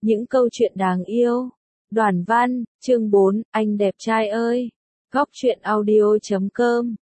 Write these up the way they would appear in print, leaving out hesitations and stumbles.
Những câu chuyện đáng yêu. Đoàn văn, chương 4, anh đẹp trai ơi. Góc truyện audio.com.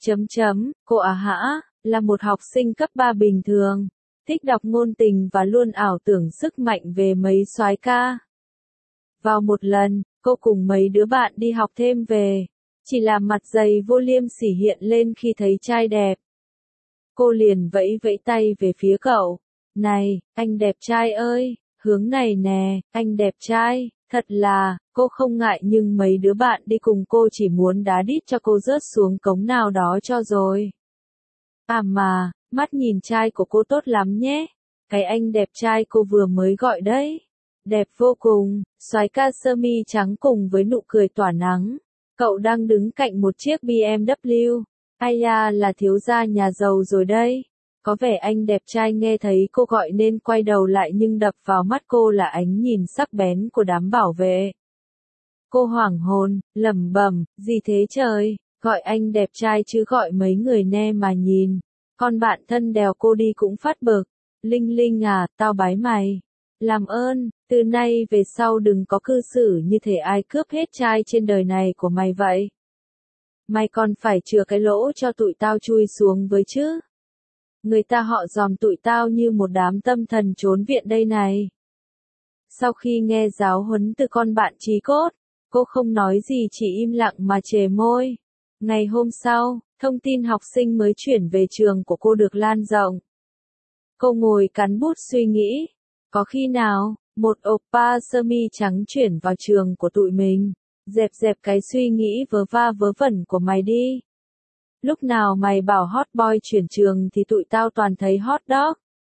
Cô hả, là một học sinh cấp 3 bình thường, thích đọc ngôn tình và luôn ảo tưởng sức mạnh về mấy soái ca. Vào một lần, cô cùng mấy đứa bạn đi học thêm về, chỉ là mặt dày vô liêm sỉ hiện lên khi thấy trai đẹp. Cô liền vẫy vẫy tay về phía cậu. Này, anh đẹp trai ơi, hướng này nè, anh đẹp trai. Thật là, cô không ngại nhưng mấy đứa bạn đi cùng cô chỉ muốn đá đít cho cô rớt xuống cống nào đó cho rồi. À mà, mắt nhìn trai của cô tốt lắm nhé. Cái anh đẹp trai cô vừa mới gọi đấy. Đẹp vô cùng, soái ca sơ mi trắng cùng với nụ cười tỏa nắng. Cậu đang đứng cạnh một chiếc BMW. Ai da là thiếu gia nhà giàu rồi đây. Có vẻ anh đẹp trai nghe thấy cô gọi nên quay đầu lại nhưng đập vào mắt cô là ánh nhìn sắc bén của đám bảo vệ. Cô hoảng hồn, lẩm bẩm, gì thế trời, gọi anh đẹp trai chứ gọi mấy người ne mà nhìn. Con bạn thân đèo cô đi cũng phát bực. Linh Linh à, tao bái mày. Làm ơn, từ nay về sau đừng có cư xử như thể ai cướp hết trai trên đời này của mày vậy. Mày còn phải chừa cái lỗ cho tụi tao chui xuống với chứ. Người ta họ dòm tụi tao như một đám tâm thần trốn viện đây này. Sau khi nghe giáo huấn từ con bạn chí cốt, cô không nói gì chỉ im lặng mà chề môi. Ngày hôm sau, thông tin học sinh mới chuyển về trường của cô được lan rộng. Cô ngồi cắn bút suy nghĩ. Có khi nào, một oppa sơ mi trắng chuyển vào trường của tụi mình. Dẹp dẹp cái suy nghĩ vớ va vớ vẩn của mày đi. Lúc nào mày bảo hot boy chuyển trường thì tụi tao toàn thấy hot dog.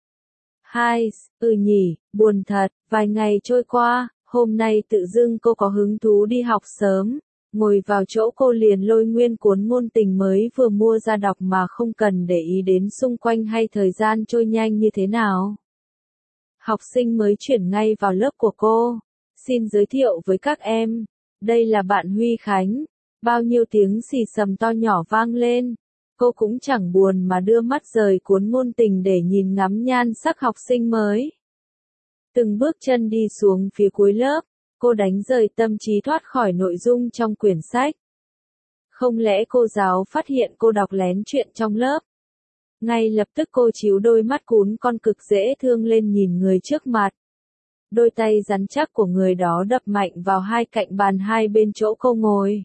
Hai, nhỉ, buồn thật, vài ngày trôi qua, hôm nay tự dưng cô có hứng thú đi học sớm. Ngồi vào chỗ cô liền lôi nguyên cuốn ngôn tình mới vừa mua ra đọc mà không cần để ý đến xung quanh hay thời gian trôi nhanh như thế nào. Học sinh mới chuyển ngay vào lớp của cô. Xin giới thiệu với các em, đây là bạn Huy Khánh. Bao nhiêu tiếng xì xầm to nhỏ vang lên. Cô cũng chẳng buồn mà đưa mắt rời cuốn ngôn tình để nhìn ngắm nhan sắc học sinh mới. Từng bước chân đi xuống phía cuối lớp, cô đánh rời tâm trí thoát khỏi nội dung trong quyển sách. Không lẽ cô giáo phát hiện cô đọc lén chuyện trong lớp? Ngay lập tức cô chíu đôi mắt cún con cực dễ thương lên nhìn người trước mặt. Đôi tay rắn chắc của người đó đập mạnh vào hai cạnh bàn hai bên chỗ cô ngồi.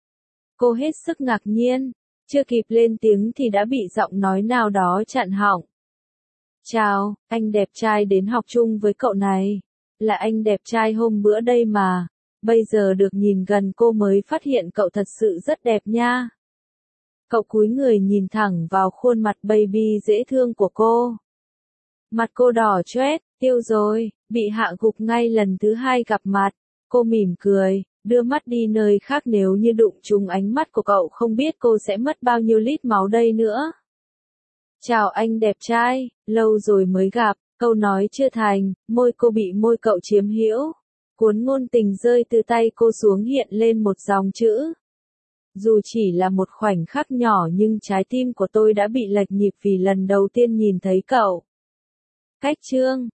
Cô hết sức ngạc nhiên, chưa kịp lên tiếng thì đã bị giọng nói nào đó chặn họng. Chào, anh đẹp trai đến học chung với cậu này. Là anh đẹp trai hôm bữa đây mà. Bây giờ được nhìn gần cô mới phát hiện cậu thật sự rất đẹp nha. Cậu cúi người nhìn thẳng vào khuôn mặt baby dễ thương của cô. Mặt cô đỏ choét, tiêu rồi, bị hạ gục ngay lần thứ hai gặp mặt. Cô mỉm cười, đưa mắt đi nơi khác nếu như đụng trúng ánh mắt của cậu không biết cô sẽ mất bao nhiêu lít máu đây nữa. Chào anh đẹp trai, lâu rồi mới gặp, câu nói chưa thành, môi cô bị môi cậu chiếm hữu. Cuốn ngôn tình rơi từ tay cô xuống hiện lên một dòng chữ. Dù chỉ là một khoảnh khắc nhỏ nhưng trái tim của tôi đã bị lệch nhịp vì lần đầu tiên nhìn thấy cậu. Cách chương